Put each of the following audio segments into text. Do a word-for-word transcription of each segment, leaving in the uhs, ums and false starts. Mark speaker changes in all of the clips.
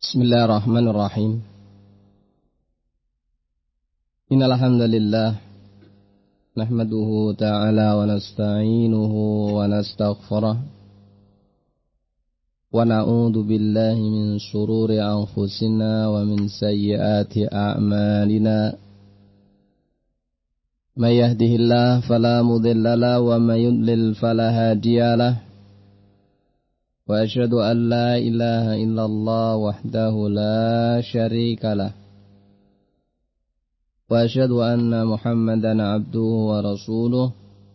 Speaker 1: Bismillahirrahmanirrahim. Innal hamdalillah nahmaduhu ta'ala wa nasta'inuhu wa nastaghfiruh wa na'udzu billahi min shururi anfusina wa min sayyiati a'malina. May yahdihillahu fala mudilla lahu wa may yudlil fala hadiya lahu. Wa asyhadu an la ilaha illallah wahdahu la syarika lah. Wa asyhadu anna Muhammadan abduhu wa rasuluh.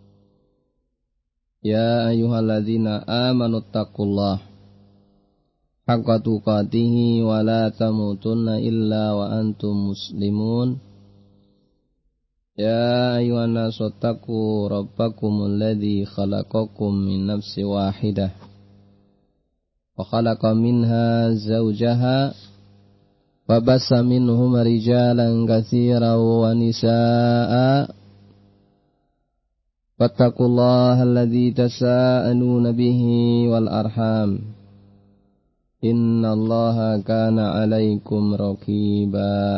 Speaker 1: Ya ayyuhalladzina amanu taqullaha haqqa tuqatih wa la tamutunna illa wa antum muslimun. Ya ayyuhan nasu taqu rabbakumul ladzi khalaqakum min nafsin wahidah wa khalaqa minha zawjaha wa bassa minhuma rijalan katsiran wa nisaa'a wattaqullaha alladzi tasaaluna bihi wal arham innallaha kana 'alaikum raqiba.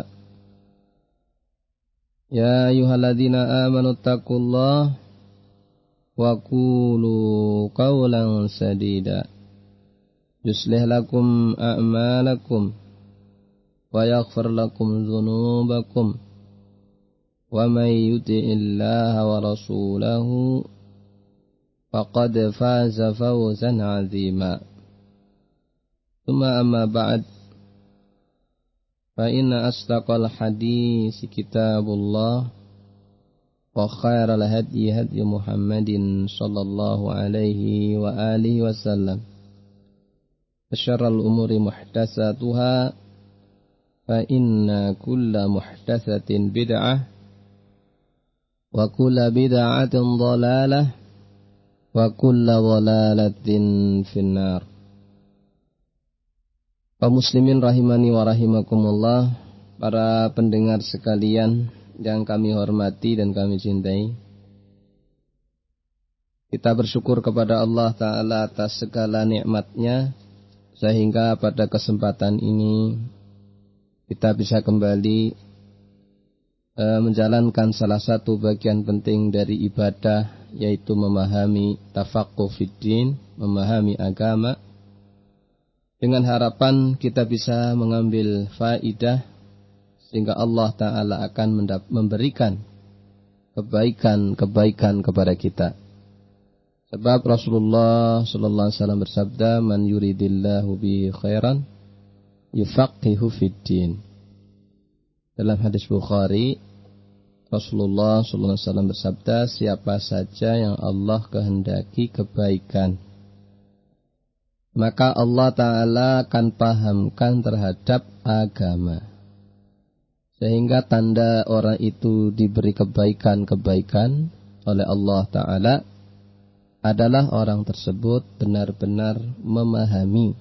Speaker 1: Ya ayyuhalladzina amanu taqullaha wa qulu qawlan sadida yuslih lakum a'malakum wa yaghfir lakum dhunubakum wa may yuti'illaha wa rasulahu faqad faza fawzan 'azima. Tsumma amma ba'd, fa inna asdaqal hadits kitabullah wa khairal hadyi hadyi Muhammadin sallallahu alaihi wa alihi wasallam. Syarrul umuri muhdatsatuha fa inna kulla muhdatsatin bid'ah wa kulla bid'atin dhalalah wa kulla dhalalatin finnar. Kaum muslimin rahimani wa rahimakumullah, para pendengar sekalian yang kami hormati dan kami cintai, kita bersyukur kepada Allah Ta'ala atas segala nikmatnya sehingga pada kesempatan ini kita bisa kembali e, menjalankan salah satu bagian penting dari ibadah, yaitu memahami tafaqquh fiddin, memahami agama, dengan harapan kita bisa mengambil faidah sehingga Allah Ta'ala akan memberikan kebaikan-kebaikan kepada kita. Sebab Rasulullah sallallahu alaihi wasallam bersabda, man yuridillahu bihi khairan yufaqihu fiddin. Dalam hadis Bukhari, Rasulullah sallallahu alaihi wasallam bersabda, siapa saja yang Allah kehendaki kebaikan, maka Allah Ta'ala akan pahamkan terhadap agama, sehingga tanda orang itu diberi kebaikan-kebaikan oleh Allah Ta'ala adalah orang tersebut benar-benar memahami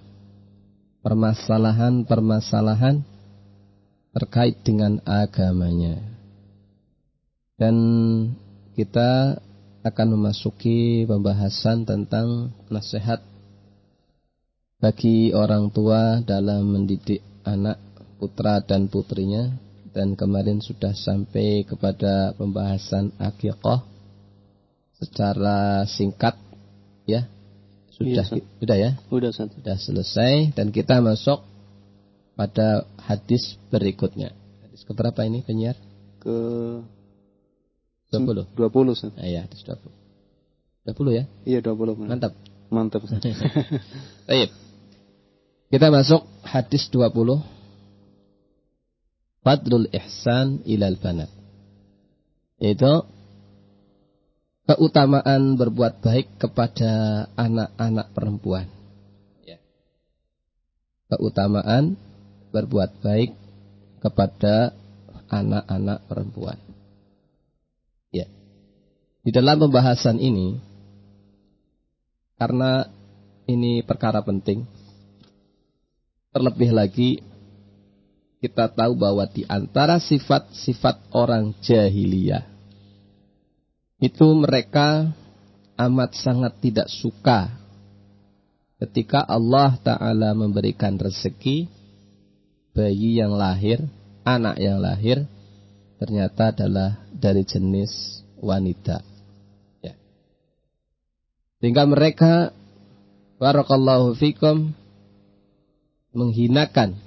Speaker 1: permasalahan-permasalahan terkait dengan agamanya. Dan kita akan memasuki pembahasan tentang nasihat bagi orang tua dalam mendidik anak putra dan putrinya. Dan kemarin sudah sampai kepada pembahasan aqiqah secara singkat, ya. Sudah, iya, sudah ya? Sudah, sudah selesai, dan kita masuk pada hadis berikutnya. Hadis keberapa ini, penyiar?
Speaker 2: Ke
Speaker 1: dua puluh.
Speaker 2: dua puluh, Ustaz.
Speaker 1: Ah, ya, hadis dua puluh. dua puluh ya?
Speaker 2: Iya, dua puluh.
Speaker 1: Mantap.
Speaker 2: Mantap, Ustaz.
Speaker 1: Baik. Kita masuk hadis dua puluh. Fadlul ihsan ilal banat. Yaitu keutamaan berbuat baik kepada anak-anak perempuan. Ya. Keutamaan berbuat baik kepada anak-anak perempuan. Ya. Di dalam pembahasan ini, karena ini perkara penting, terlebih lagi kita tahu bahwa di antara sifat-sifat orang jahiliyah itu mereka amat sangat tidak suka ketika Allah Ta'ala memberikan rezeki bayi yang lahir, anak yang lahir ternyata adalah dari jenis wanita. Ya. Sehingga mereka, barakallahu fikum, menghinakan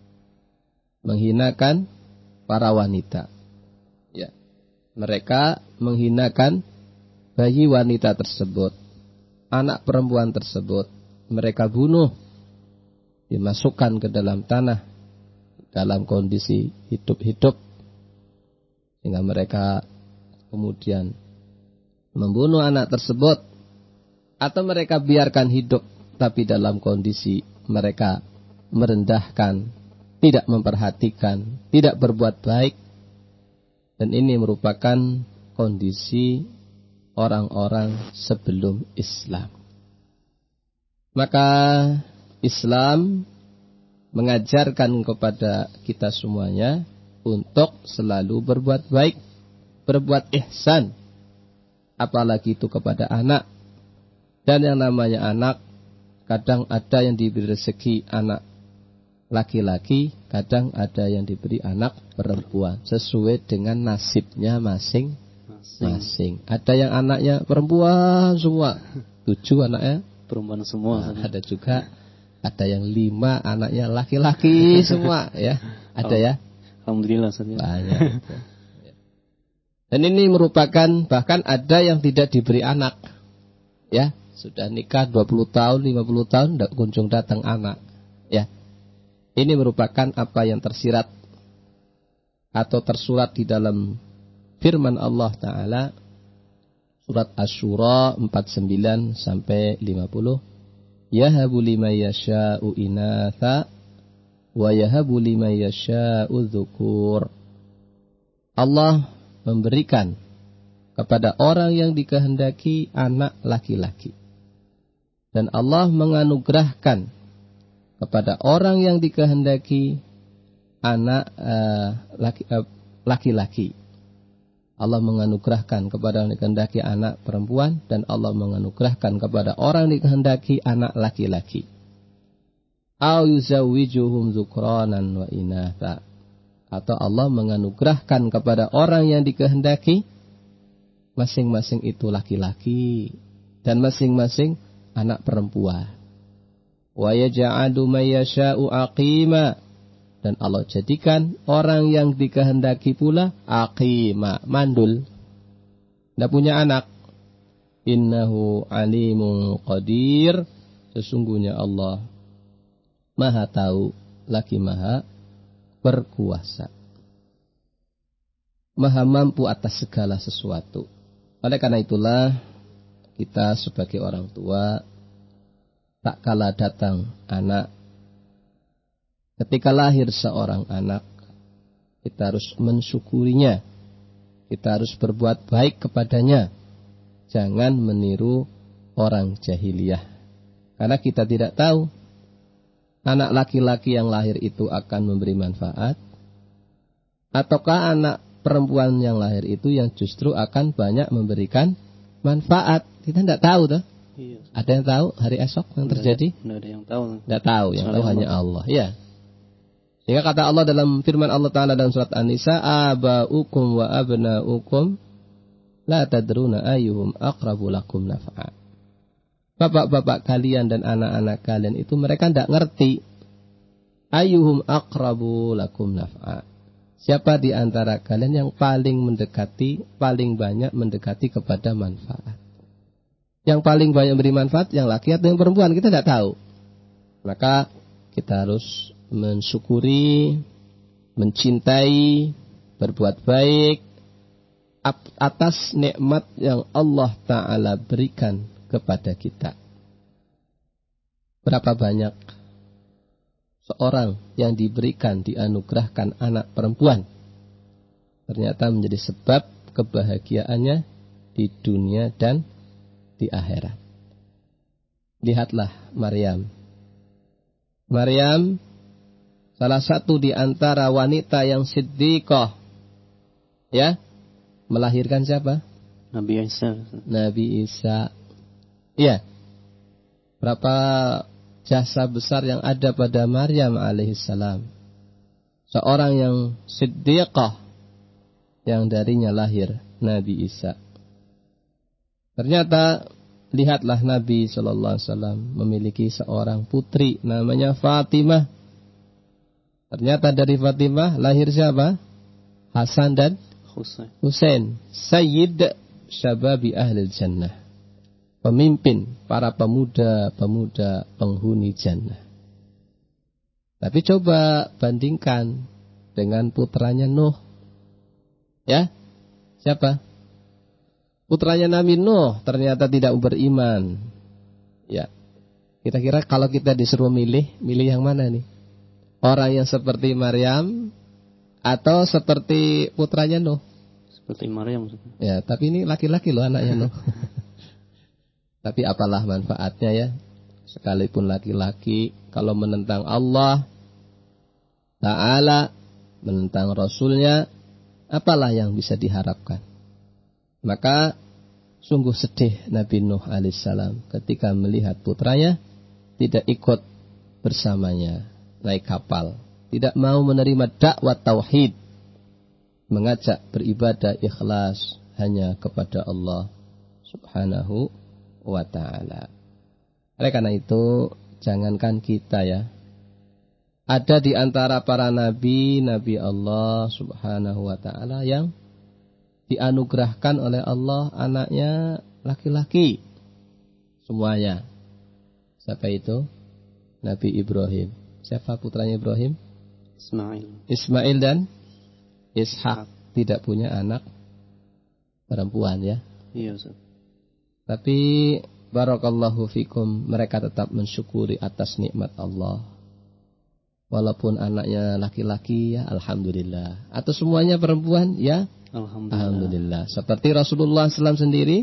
Speaker 1: menghinakan para wanita. Ya. Mereka menghinakan bayi wanita tersebut, anak perempuan tersebut. Mereka bunuh, dimasukkan ke dalam tanah dalam kondisi hidup-hidup, sehingga mereka kemudian membunuh anak tersebut, atau mereka biarkan hidup tapi dalam kondisi mereka merendahkan, tidak memperhatikan, tidak berbuat baik. Dan ini merupakan kondisi orang-orang sebelum Islam. Maka Islam mengajarkan kepada kita semuanya untuk selalu berbuat baik, berbuat ihsan, apalagi itu kepada anak. Dan yang namanya anak, kadang ada yang diberi rezeki anak laki-laki, kadang ada yang diberi anak perempuan, sesuai dengan nasibnya masing-masing. Ada yang anaknya perempuan semua, tujuh anaknya
Speaker 2: perempuan semua.
Speaker 1: Nah, ada juga ada yang lima anaknya laki-laki semua, ya. Ada ya.
Speaker 2: Alhamdulillah saja.
Speaker 1: Banyak. Dan ini merupakan, bahkan ada yang tidak diberi anak, ya. Sudah nikah dua puluh tahun, lima puluh tahun, tidak kunjung datang anak, ya. Ini merupakan apa yang tersirat atau tersurat di dalam firman Allah Ta'ala, surat Asy-Syura empat puluh sembilan sampai lima puluh. Yahabu liman yasha'u inatha wa yahabu liman yasha'u dzukur. Allah memberikan kepada orang yang dikehendaki anak laki-laki, dan Allah menganugerahkan kepada orang yang dikehendaki anak uh, laki, uh, laki-laki. Allah menganugerahkan kepada orang yang dikehendaki anak perempuan, dan Allah menganugerahkan kepada orang yang dikehendaki anak laki-laki. Au yuzawwijuhum dzukranan wa inatha. Atau Allah menganugerahkan kepada orang yang dikehendaki masing-masing itu laki-laki dan masing-masing anak perempuan. Wa yaj'alu may yasha'u aqima, dan Allah jadikan orang yang dikehendaki pula aqima, mandul, tidak punya anak. Innahu alimun qadir, sesungguhnya Allah Maha tahu lagi Maha berkuasa, Maha mampu atas segala sesuatu. Oleh karena itulah kita sebagai orang tua, tak kala datang anak, ketika lahir seorang anak, kita harus mensyukurinya, kita harus berbuat baik kepadanya. Jangan meniru orang jahiliyah, karena kita tidak tahu anak laki-laki yang lahir itu akan memberi manfaat, ataukah anak perempuan yang lahir itu yang justru akan banyak memberikan manfaat. Kita tidak tahu tuh.
Speaker 2: Iya.
Speaker 1: Ada yang tahu hari esok yang terjadi?
Speaker 2: Tidak ada yang tahu.
Speaker 1: Tidak tahu, yang tahu hanya Allah. Ya. Sehingga kata Allah dalam firman Allah Ta'ala dalam surat An-Nisa, aba'ukum wa abna'ukum la tadruna ayyuhum aqrabu lakum naf'a. Bapak-bapak kalian dan anak-anak kalian itu mereka tidak ngerti ayyuhum aqrabu lakum naf'a. Siapa di antara kalian yang paling mendekati, paling banyak mendekati kepada manfaat. Yang paling banyak beri manfaat yang laki atau yang perempuan, kita tidak tahu. Maka kita harus mensyukuri, mencintai, berbuat baik atas nikmat yang Allah Ta'ala berikan kepada kita. Berapa banyak seorang yang diberikan, dianugerahkan anak perempuan, ternyata menjadi sebab kebahagiaannya di dunia dan di akhirat. Lihatlah Maryam. Maryam salah satu di antara wanita yang siddiqah, ya, melahirkan siapa?
Speaker 2: Nabi Isa.
Speaker 1: Nabi Isa. Ya. Berapa jasa besar yang ada pada Maryam alaihissalam. seorang yang siddiqah yang darinya lahir Nabi Isa. Ternyata lihatlah Nabi Shallallahu Alaihi Wasallam memiliki seorang putri namanya Fatimah. Ternyata dari Fatimah lahir siapa? Hasan dan
Speaker 2: Husain.
Speaker 1: Husain. Sayyid syababi ahlil jannah. Pemimpin para pemuda-pemuda penghuni jannah. Tapi coba bandingkan dengan putranya Nuh. Ya, siapa? Putranya Nabi Nuh ternyata tidak beriman. Ya, kira-kira kalau kita disuruh milih, milih yang mana nih? Orang yang seperti Maryam atau seperti putranya Nuh?
Speaker 2: Seperti Maryam.
Speaker 1: Ya, tapi ini laki-laki loh anaknya Nuh. Tapi apalah manfaatnya ya? Sekalipun laki-laki, kalau menentang Allah Ta'ala, menentang Rasulnya, apalah yang bisa diharapkan? Maka sungguh sedih Nabi Nuh alaihissalam ketika melihat putranya tidak ikut bersamanya naik kapal, tidak mau menerima dakwah tauhid, mengajak beribadah ikhlas hanya kepada Allah Subhanahu wa ta'ala. Oleh karena itu, jangankan kita ya, ada di antara para nabi, nabi Allah Subhanahu wa ta'ala yang dianugerahkan oleh Allah anaknya laki-laki semuanya. Siapa itu? Nabi Ibrahim. Siapa putranya Ibrahim?
Speaker 2: Ismail.
Speaker 1: Ismail dan Ishak. Tidak punya anak perempuan ya.
Speaker 2: Iya, Ustaz.
Speaker 1: Tapi barakallahu fikum, mereka tetap mensyukuri atas nikmat Allah. Walaupun anaknya laki-laki ya alhamdulillah. Atau semuanya perempuan ya alhamdulillah. Alhamdulillah. Seperti Rasulullah shallallahu alaihi wasallam sendiri,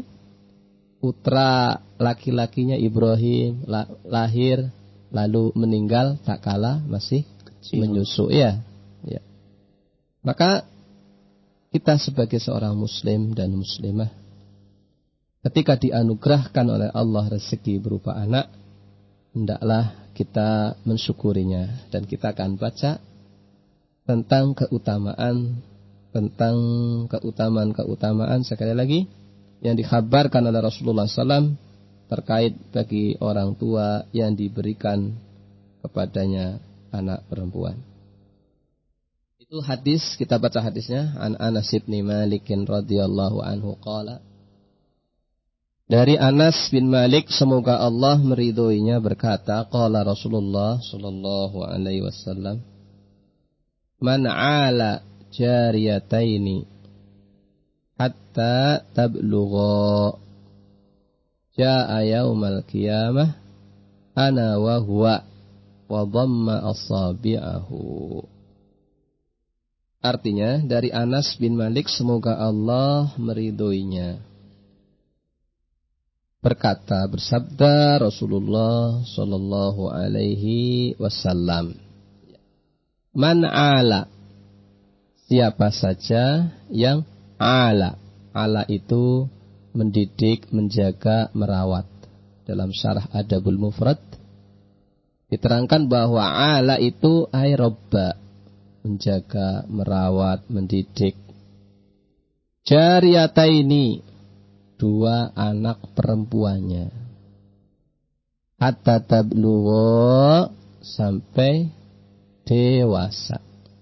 Speaker 1: putra laki-lakinya Ibrahim lahir lalu meninggal tak kala masih kecil, menyusu ya. Ya. Maka kita sebagai seorang muslim dan muslimah, ketika dianugerahkan oleh Allah rezeki berupa anak, hendaklah kita mensyukurinya. Dan kita akan baca tentang keutamaan tentang keutamaan-keutamaan sekali lagi yang dikhabarkan oleh Rasulullah shallallahu alaihi wasallam terkait bagi orang tua yang diberikan kepadanya anak perempuan. Itu hadis, kita baca hadisnya. An Anas bin Malik radhiyallahu anhu qala, dari Anas bin Malik semoga Allah meridhoinya berkata, qala Rasulullah sallallahu alaihi wasallam, man 'ala jariyataini hatta tablugha jaa yaumal qiyamah ana wa huwa wa dhamma asabi'ahu. Artinya dari Anas bin Malik semoga Allah meridhoinya berkata, bersabda Rasulullah sallallahu alaihi wasallam, man ala, siapa saja yang ala, ala itu mendidik, menjaga, merawat. Dalam syarah Adabul Mufrad diterangkan bahwa ala itu ay robba, menjaga, merawat, mendidik. Jariyataini, dua anak perempuannya. Hatta tablugha, sampai dewasa.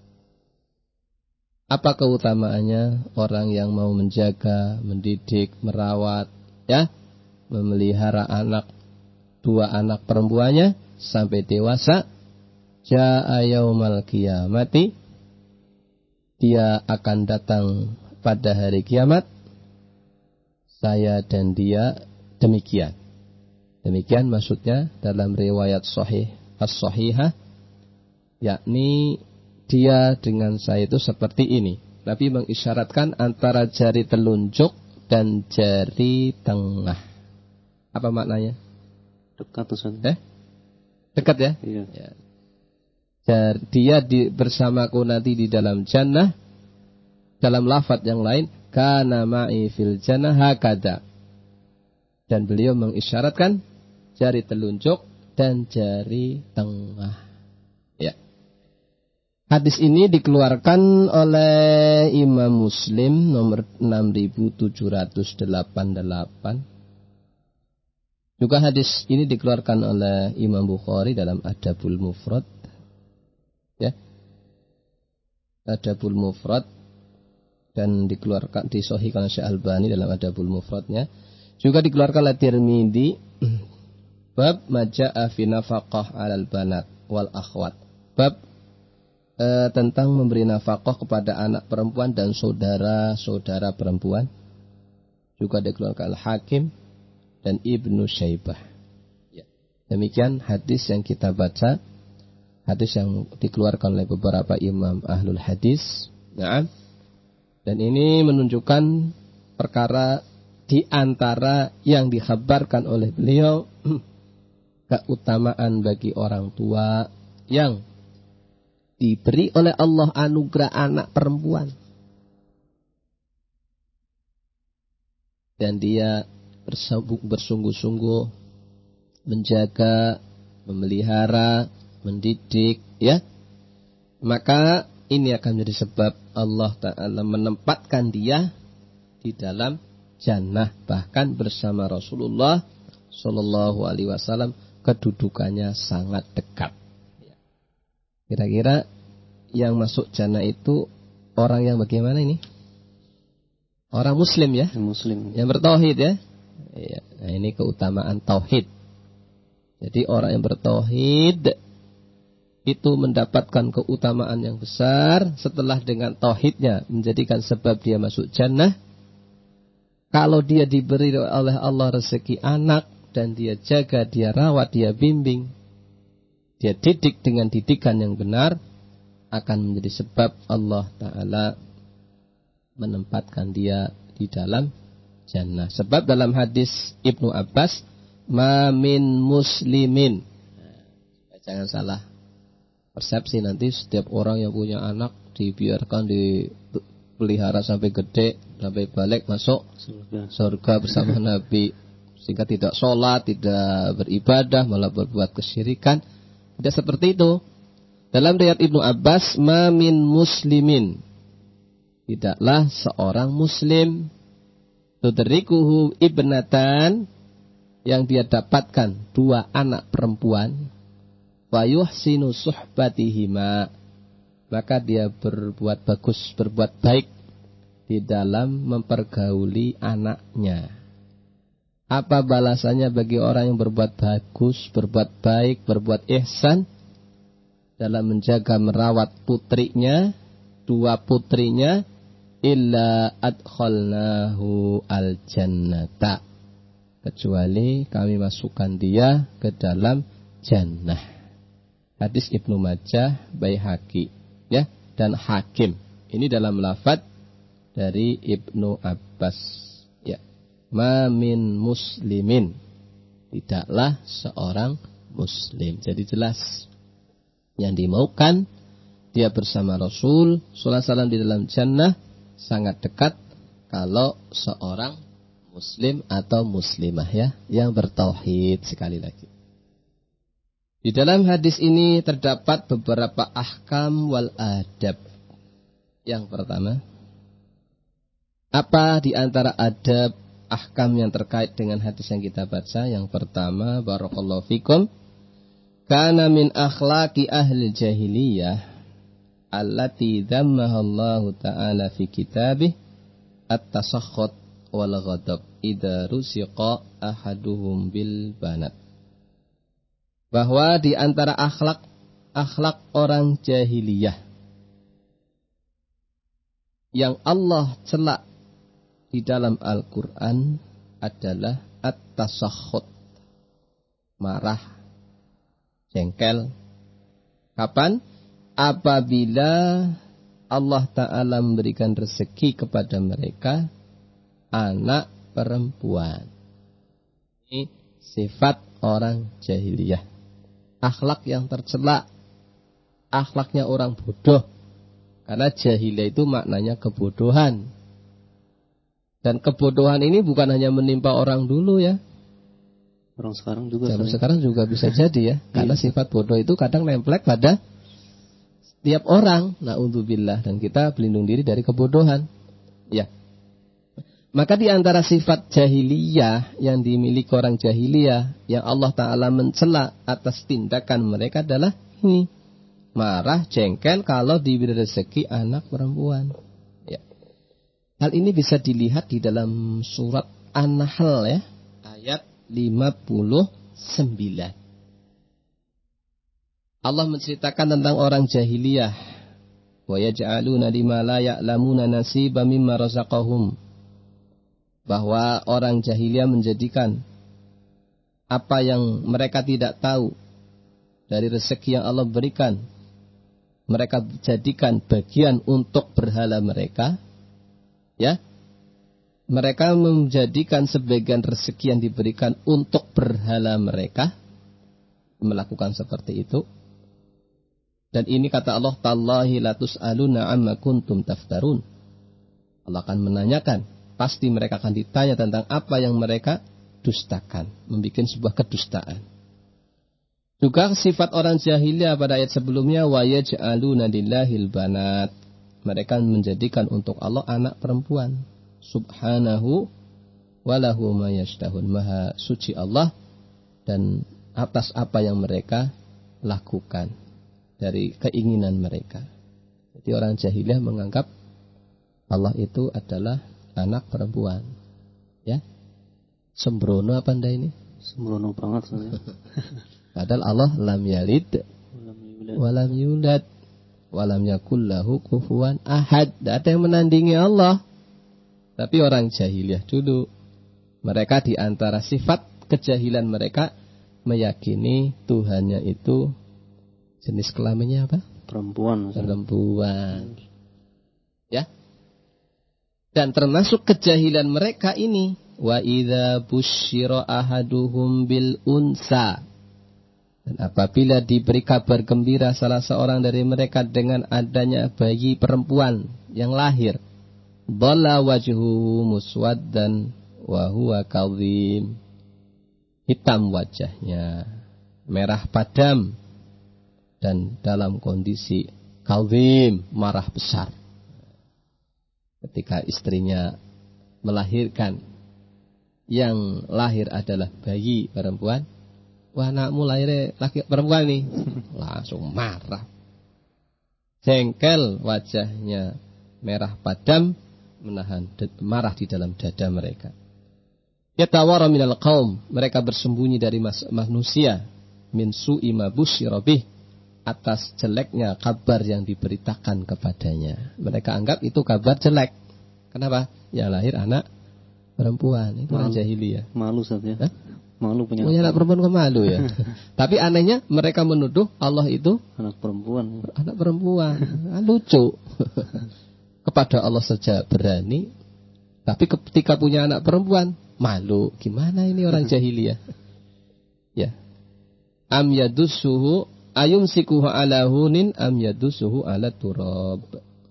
Speaker 1: Apa keutamaannya orang yang mau menjaga, mendidik, merawat, ya, memelihara anak, dua anak perempuannya sampai dewasa? Jaa yaumal qiyamati, dia akan datang pada hari kiamat. Saya dan dia demikian. Demikian maksudnya dalam riwayat sahih as-sahihah, yakni dia dengan saya itu seperti ini. Nabi mengisyaratkan antara jari telunjuk dan jari tengah. Apa maknanya?
Speaker 2: Dekat tuh,
Speaker 1: Eh? Dekat ya?
Speaker 2: Iya.
Speaker 1: Ya. Dia di, bersamaku nanti di dalam jannah. Dalam lafaz yang lain, kana ma'i fil jannah hakada. Dan beliau mengisyaratkan jari telunjuk dan jari tengah. Ya. Hadis ini dikeluarkan oleh Imam Muslim nomor enam ribu tujuh ratus delapan puluh delapan. Juga hadis ini dikeluarkan oleh Imam Bukhari dalam Adabul Mufrad. Ya. Adabul Mufrad, dan dikeluarkan disahihkan oleh Syekh Albani dalam Adabul Mufradnya. Juga dikeluarkan oleh Tirmidzi bab majaa fi nafaqah 'alal banat wal akhwat. Bab e, tentang memberi nafkah kepada anak perempuan dan saudara-saudara perempuan. Juga dikeluarkan Al-Hakim dan Ibnu Syaibah. Ya. Demikian hadis yang kita baca. Hadis yang dikeluarkan oleh beberapa imam ahlul hadis. Nah, dan ini menunjukkan perkara di antara yang dikhabarkan oleh beliau, keutamaan bagi orang tua yang diberi oleh Allah anugerah anak perempuan. Dan dia bersungguh-sungguh menjaga, memelihara, mendidik, ya, maka ini akan menjadi sebab Allah Ta'ala menempatkan dia di dalam jannah, bahkan bersama Rasulullah Sallallahu Alaihi Wasallam kedudukannya sangat dekat. Kira-kira yang masuk jannah itu orang yang bagaimana ini? Orang Muslim, ya,
Speaker 2: Muslim
Speaker 1: yang bertauhid, ya. Nah, ini keutamaan tauhid. Jadi orang yang bertauhid itu mendapatkan keutamaan yang besar setelah dengan tauhidnya menjadikan sebab dia masuk jannah. Kalau dia diberi oleh Allah rezeki anak dan dia jaga, dia rawat, dia bimbing, dia didik dengan didikan yang benar, akan menjadi sebab Allah Ta'ala menempatkan dia di dalam jannah. Sebab dalam hadis Ibnu Abbas, ma min muslimin, nah, jangan salah persepsi nanti setiap orang yang punya anak dibiarkan dipelihara sampai gede, sampai balik masuk surga, surga bersama Nabi, sehingga tidak sholat, tidak beribadah, malah berbuat kesyirikan. Tidak seperti itu. Dalam riwayat Ibnu Abbas, ma min muslimin, tidaklah seorang muslim tudrikuhu ibnatan, yang dia dapatkan dua anak perempuan, wa yuhsinu suhbatihima, maka dia berbuat bagus, berbuat baik di dalam mempergauli anaknya. Apa balasannya bagi orang yang berbuat bagus, berbuat baik, berbuat ihsan dalam menjaga merawat putrinya, dua putrinya, illa adkhalnahu al-jannata, kecuali kami masukkan dia ke dalam jannah. Hadis Ibnu Majah, Baihaqi, ya, dan Hakim. Ini dalam lafaz dari Ibnu Abbas, ya. Ma min muslimin, tidaklah seorang muslim. Jadi jelas yang dimaukan dia bersama Rasul sallallahu alaihi wasallam di dalam jannah sangat dekat kalau seorang muslim atau muslimah, ya, yang bertauhid. Sekali lagi, di dalam hadis ini terdapat beberapa ahkam wal adab. Yang pertama, apa di antara adab ahkam yang terkait dengan hadis yang kita baca? Yang pertama, barakallahu fikum, kana min akhlaqi ahli jahiliyah allati dhammaha Allah Ta'ala fi kitabih at-tasakhut wal ghadab idza rusiqa ahaduhum bil banat. Bahwa di antara akhlak akhlak orang jahiliyah yang Allah celak di dalam Al-Quran adalah at-tasakhut, marah, jengkel. Kapan? Apabila Allah Ta'ala memberikan rezeki kepada mereka anak perempuan. Ini sifat orang jahiliyah. Akhlak yang tercela, akhlaknya orang bodoh. Karena jahiliyah itu maknanya kebodohan. Dan kebodohan ini bukan hanya menimpa orang dulu, ya.
Speaker 2: Orang sekarang juga.
Speaker 1: Zaman sekarang juga bisa jadi, ya. Karena sifat bodoh itu kadang nemplek pada tiap orang, naudzubillah, dan kita berlindung diri dari kebodohan. Ya. Maka di antara sifat jahiliyah yang dimiliki orang jahiliyah yang Allah Ta'ala mencela atas tindakan mereka adalah ini. Marah, jengkel kalau diberi rezeki anak perempuan. Ya. Hal ini bisa dilihat di dalam surat An-Nahl ya, ayat lima puluh sembilan. Allah menceritakan tentang orang jahiliyah. Wa yaj'aluna lima la ya'lamuna nasiban mimma razaqahum. Bahwa orang jahiliyah menjadikan apa yang mereka tidak tahu dari rezeki yang Allah berikan, mereka jadikan bagian untuk berhala mereka. Ya. Mereka menjadikan sebagian rezeki yang diberikan untuk berhala mereka, melakukan seperti itu. Dan ini kata Allah, tallahi latus'aluna amma kuntum taftarun. Allah akan menanyakan, pasti mereka akan ditanya tentang apa yang mereka dustakan, membuat sebuah kedustaan. Juga sifat orang jahiliyah pada ayat sebelumnya, wa yaj'aluna lillahil banat. Mereka menjadikan untuk Allah anak perempuan. Subhanahu walahu ma yashtahun. Maha suci Allah dan atas apa yang mereka lakukan dari keinginan mereka. Jadi orang jahiliyah menganggap Allah itu adalah anak perempuan. Ya. Sembrono apa anda ini?
Speaker 2: Sembrono banget saya.
Speaker 1: Padahal Allah lam yalid walam yulad walam yakul lahu kufuwan ahad. Tidak ada yang menandingi Allah. Tapi orang jahiliyah dulu, mereka di antara sifat kejahilan mereka meyakini Tuhannya itu jenis kelaminnya apa?
Speaker 2: Perempuan.
Speaker 1: Perempuan. Ya. Dan termasuk kejahilan mereka ini, wa idza busyira ahaduhum bil unsa. Dan apabila diberi kabar gembira salah seorang dari mereka dengan adanya bayi perempuan yang lahir, dhalla wajhuhu muswaddan wa huwa kadhim. Hitam wajahnya, merah padam, dan dalam kondisi kadhim, marah besar. Ketika istrinya melahirkan, yang lahir adalah bayi perempuan, wah anakmu lahirnya laki perempuan nih, langsung marah, jengkel wajahnya, merah padam, menahan marah di dalam dada mereka. Yatawara minal qaum, mereka bersembunyi dari manusia, min su'i ma busyira bih, atas jeleknya kabar yang diberitakan kepadanya. Mereka anggap itu kabar jelek. Kenapa? Yang lahir anak perempuan. Itu orang jahiliyah.
Speaker 2: Malu saja.
Speaker 1: Hah?
Speaker 2: Malu punya,
Speaker 1: punya anak perempuan kok malu ya. Tapi anehnya mereka menuduh Allah itu
Speaker 2: anak perempuan.
Speaker 1: Anak perempuan. Lucu. Kepada Allah saja berani, tapi ketika punya anak perempuan malu. Gimana ini orang jahiliyah? Ya. Am yadussuhu ayum sikuhu ala hunin am yadusuhu ala turab.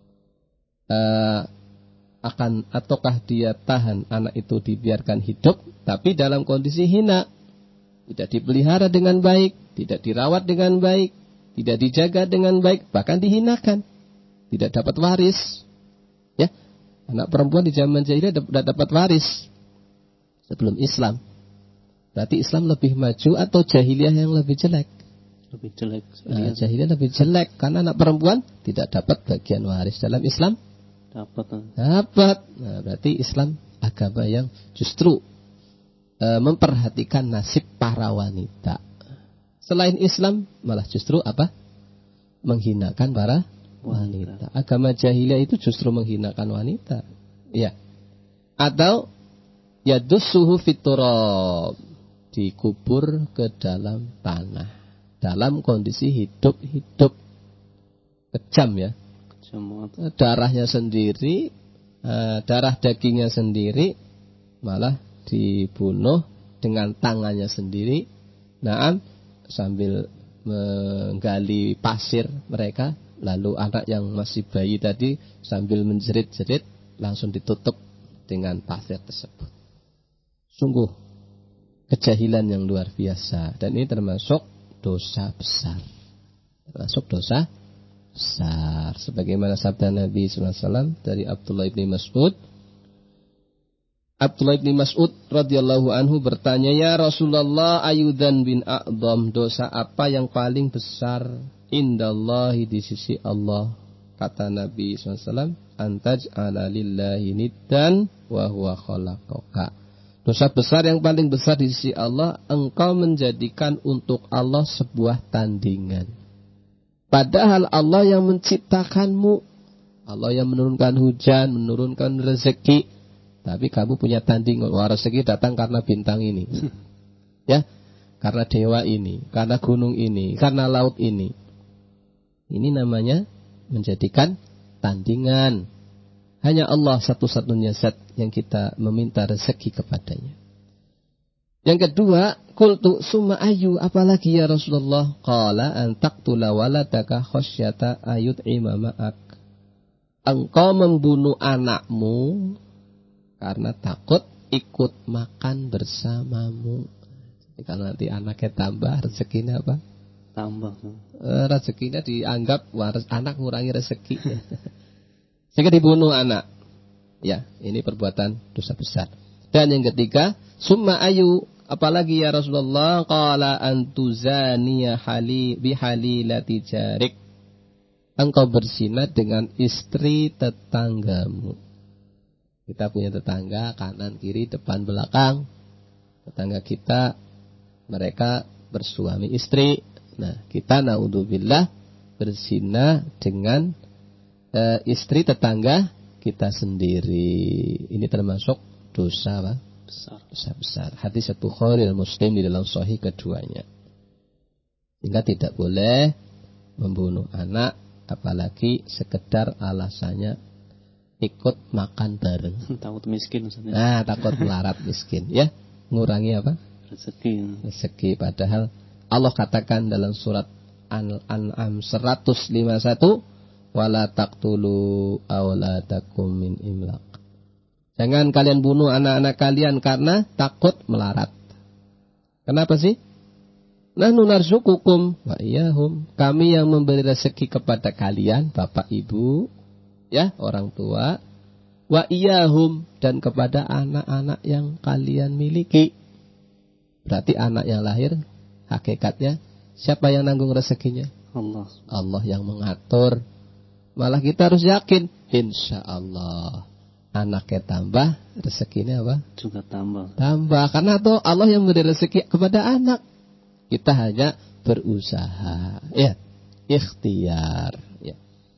Speaker 1: Uh, akan ataukah dia tahan anak itu dibiarkan hidup tapi dalam kondisi hina, tidak dipelihara dengan baik, tidak dirawat dengan baik, tidak dijaga dengan baik, bahkan dihinakan, tidak dapat waris. Ya, anak perempuan di zaman jahiliyah tidak dapat waris sebelum Islam. Berarti Islam lebih maju atau jahiliyah yang lebih jelek?
Speaker 2: Lebih jelek.
Speaker 1: Nah, jahiliyah lebih jelek karena anak perempuan tidak dapat bagian waris. Dalam Islam
Speaker 2: dapat.
Speaker 1: Dapat. Nah, berarti Islam agama yang justru e, memperhatikan nasib para wanita. Selain Islam malah justru apa? Menghinakan para wanita. Agama jahiliyah itu justru menghinakan wanita. Ya. Atau yadussuhu fiturab, dikubur ke dalam tanah. Dalam kondisi hidup-hidup. Kejam ya. Kejam banget. Darahnya sendiri, darah dagingnya sendiri, malah dibunuh dengan tangannya sendiri. Naam, sambil menggali pasir mereka. Lalu anak yang masih bayi tadi sambil menjerit-jerit langsung ditutup dengan pasir tersebut. Sungguh kejahilan yang luar biasa. Dan ini termasuk dosa besar. Termasuk dosa besar. Sebagaimana sabda Nabi sallallahu alaihi wasallam dari Abdullah bin Mas'ud. Abdullah bin Mas'ud radhiyallahu anhu bertanya, "Ya Rasulullah, ayudan bin a'dham, dosa apa yang paling besar indallahi di sisi Allah?" Kata Nabi sallallahu alaihi wasallam, "Antaj'ala lillahi niddan wa huwa khalaqaka." Dosa besar yang paling besar di sisi Allah, engkau menjadikan untuk Allah sebuah tandingan. Padahal Allah yang menciptakanmu, Allah yang menurunkan hujan, menurunkan rezeki, tapi kamu punya tandingan. Wah, rezeki datang karena bintang ini, ya, karena dewa ini, karena gunung ini, karena laut ini. Ini namanya menjadikan tandingan. Hanya Allah satu-satunya zat yang kita meminta rezeki kepadanya. Yang kedua, qultu summa ayu, apalagi ya Rasulullah? Qala an taqtula waladaka khasyata ayut'ima ma'ak. Engkau membunuh anakmu karena takut ikut makan bersamamu. Jadi kalau nanti anaknya tambah, rezekinya apa?
Speaker 2: Tambah.
Speaker 1: Eh, rezekinya dianggap wah, anak ngurangi rezeki. Sehingga dibunuh anak. Ya, ini perbuatan dosa besar. Dan yang ketiga, summa ayu, apalagi ya Rasulullah? Qala antuzaniya hali bihalilati jarik. Engkau berzina dengan istri tetanggamu. Kita punya tetangga kanan, kiri, depan, belakang. Tetangga kita, mereka bersuami istri. Nah, kita naudzubillah berzina dengan e, istri tetangga kita sendiri. Ini termasuk dosa apa?
Speaker 2: Besar.
Speaker 1: Dosa besar. Hadis Bukhari dan Muslim di dalam sahih keduanya. Sehingga tidak boleh membunuh anak, apalagi sekedar alasannya ikut makan bareng.
Speaker 2: Takut miskin Ustaz.
Speaker 1: Nah, takut melarat miskin, ya. Ngurangi apa?
Speaker 2: Rezeki.
Speaker 1: Rezeki. Padahal Allah katakan dalam surat Al-An'am seratus lima puluh satu, wala taqtulu auladakum min imlaq. Jangan kalian bunuh anak-anak kalian karena takut melarat. Kenapa sih? Nahnu narzuqukum wa iyyahum. Kami yang memberi rezeki kepada kalian, bapak ibu, ya, orang tua, wa iyyahum, dan kepada anak-anak yang kalian miliki. Berarti anak yang lahir hakikatnya siapa yang nanggung rezekinya?
Speaker 2: Allah.
Speaker 1: Allah yang mengatur. Malah kita harus yakin, insya Allah anaknya tambah, rezekinya apa?
Speaker 2: Juga tambah.
Speaker 1: Tambah, karena tuh Allah yang memberi rezeki kepada anak. Kita hanya berusaha, ya, ikhtiar, ya.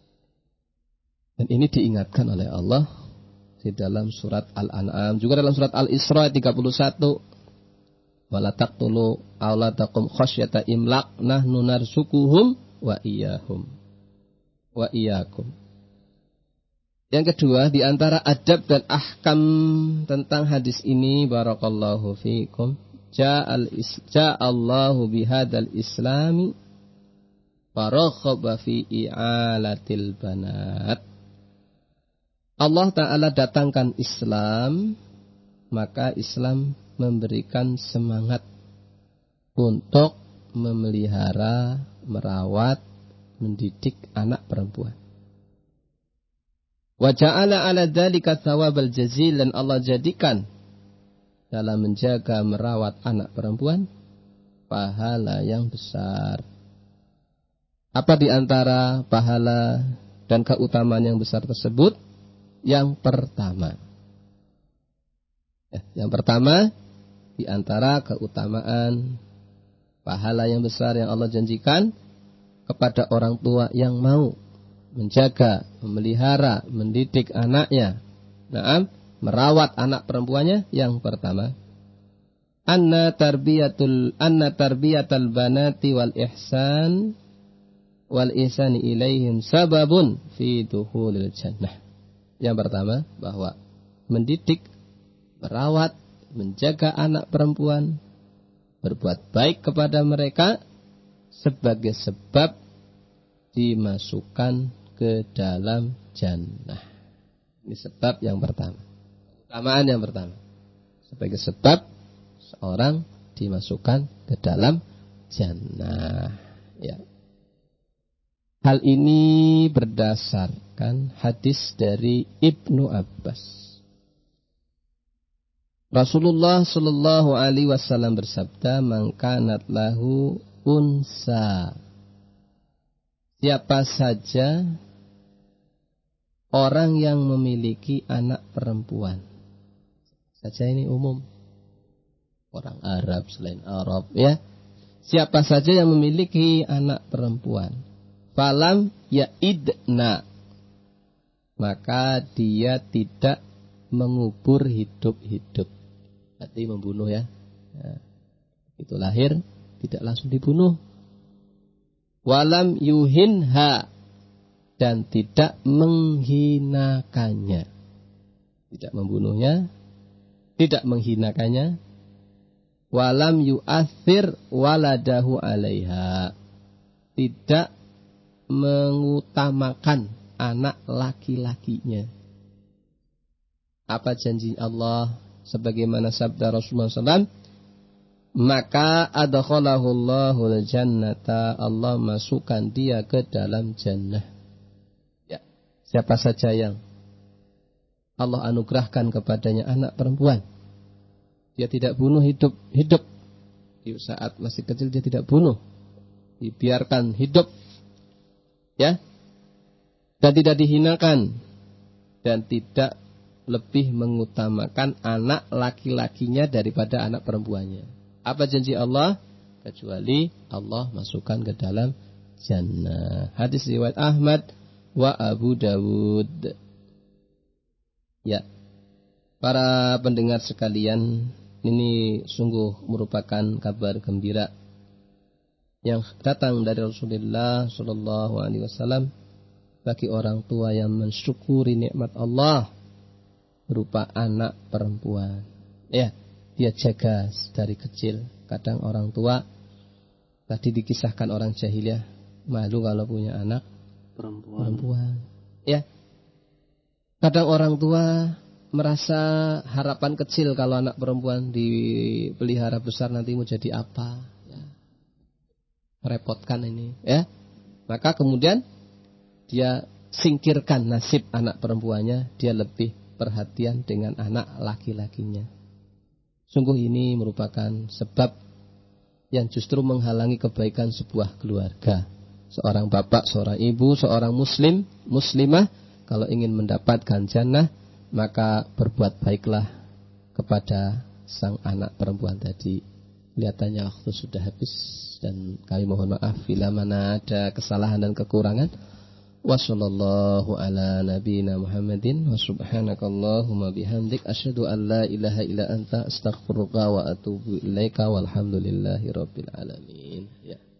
Speaker 1: Dan ini diingatkan oleh Allah di dalam surat Al-An'am, juga dalam surat Al-Isra tiga puluh satu. Wala taqtulu auladakum khasyata imlaq nahnu narzuquhum wa iyyahum wa iyyakum. Yang kedua, di antara adab dan ahkam tentang hadis ini, barakallahu fiikum, ja'al ja'allahu bihadzal islami faraghaba fi i'alatil banat. Allah Ta'ala datangkan Islam, maka Islam memberikan semangat untuk memelihara, merawat, mendidik anak perempuan. Wa ja'ala 'ala dzalika tsawabal jazil, dan Allah jadikan dalam menjaga merawat anak perempuan pahala yang besar. Apa di antara pahala dan keutamaan yang besar tersebut? Yang pertama, ya, yang pertama di antara keutamaan pahala yang besar yang Allah janjikan kepada orang tua yang mau menjaga, memelihara, mendidik anaknya, naam, merawat anak perempuannya. Yang pertama, anna tarbiyatul anna tarbiyatal banati wal ihsan wal ihsani ilaihim sababun fi dukhulil jannah. Yang pertama, bahwa mendidik, merawat, menjaga anak perempuan, berbuat baik kepada mereka sebagai sebab dimasukkan ke dalam jannah. Ini sebab yang pertama. Keutamaan yang pertama. Sebagai sebab seorang dimasukkan ke dalam jannah. Ya. Hal ini berdasarkan hadis dari Ibnu Abbas. Rasulullah Shallallahu Alaihi Wasallam bersabda, "Man kanat lahu unsa." Siapa saja orang yang memiliki anak perempuan. Saja ini umum. Orang Arab selain Arab, ya. Siapa saja yang memiliki anak perempuan, falam ya'idna, maka dia tidak mengubur hidup-hidup. Berarti membunuh, ya. Ya. Itu lahir tidak langsung dibunuh. Walam yuhinha, dan tidak menghinakannya. Tidak membunuhnya, tidak menghinakannya. Walam yu'athir waladahu alaiha, tidak mengutamakan anak laki-lakinya. Apa janji Allah? Sebagaimana sabda Rasulullah shallallahu alaihi wasallam, maka adkhalahu Allahul jannata, Allah masukkan dia ke dalam jannah. Ya, siapa saja yang Allah anugerahkan kepadanya anak perempuan, dia tidak bunuh hidup-hidup. Di saat masih kecil dia tidak bunuh, dibiarkan hidup, ya, dan tidak dihinakan, dan tidak lebih mengutamakan anak laki-lakinya daripada anak perempuannya. Apa janji Allah? Kecuali Allah masukkan ke dalam jannah. Hadis riwayat Ahmad wa Abu Dawud. Ya, para pendengar sekalian, ini sungguh merupakan kabar gembira yang datang dari Rasulullah Shallallahu Alaihi Wasallam bagi orang tua yang mensyukuri nikmat Allah berupa anak perempuan. Ya, dia jaga dari kecil. Kadang orang tua, tadi dikisahkan orang jahiliyah, malu kalau punya anak perempuan. perempuan. Ya, kadang orang tua merasa harapan kecil kalau anak perempuan dipelihara besar nanti mau jadi apa, ya. Merepotkan ini, ya. Maka kemudian dia singkirkan nasib anak perempuannya, dia lebih perhatian dengan anak laki-lakinya. Sungguh ini merupakan sebab yang justru menghalangi kebaikan sebuah keluarga. Seorang bapak, seorang ibu, seorang muslim, muslimah, kalau ingin mendapatkan jannah, maka berbuat baiklah kepada sang anak perempuan tadi. Kelihatannya waktu sudah habis dan kami mohon maaf bila mana ada kesalahan dan kekurangan. Wassallallahu ala nabiyyina Muhammadin wa subhanakallahumma bihamdik asyhadu an la ilaha illa anta astaghfiruka wa atubu ilaika walhamdulillahi rabbil alamin. Ya.